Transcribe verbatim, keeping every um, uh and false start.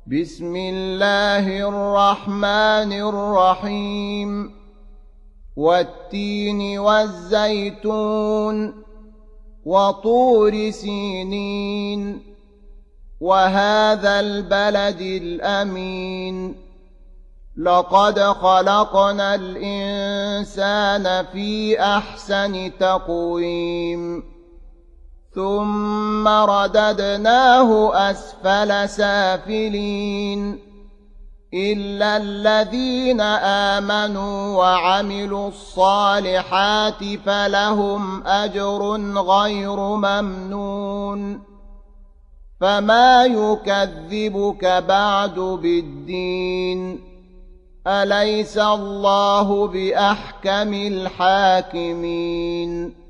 بسم الله الرحمن الرحيم والتين والزيتون وطور سينين وهذا البلد الأمين لقد خلقنا الإنسان في أحسن تقويم ثم رددناه أسفل سافلين إلا الذين آمنوا وعملوا الصالحات فلهم أجر غير ممنون فما يكذبك بعد بالدين أليس الله بأحكم الحاكمين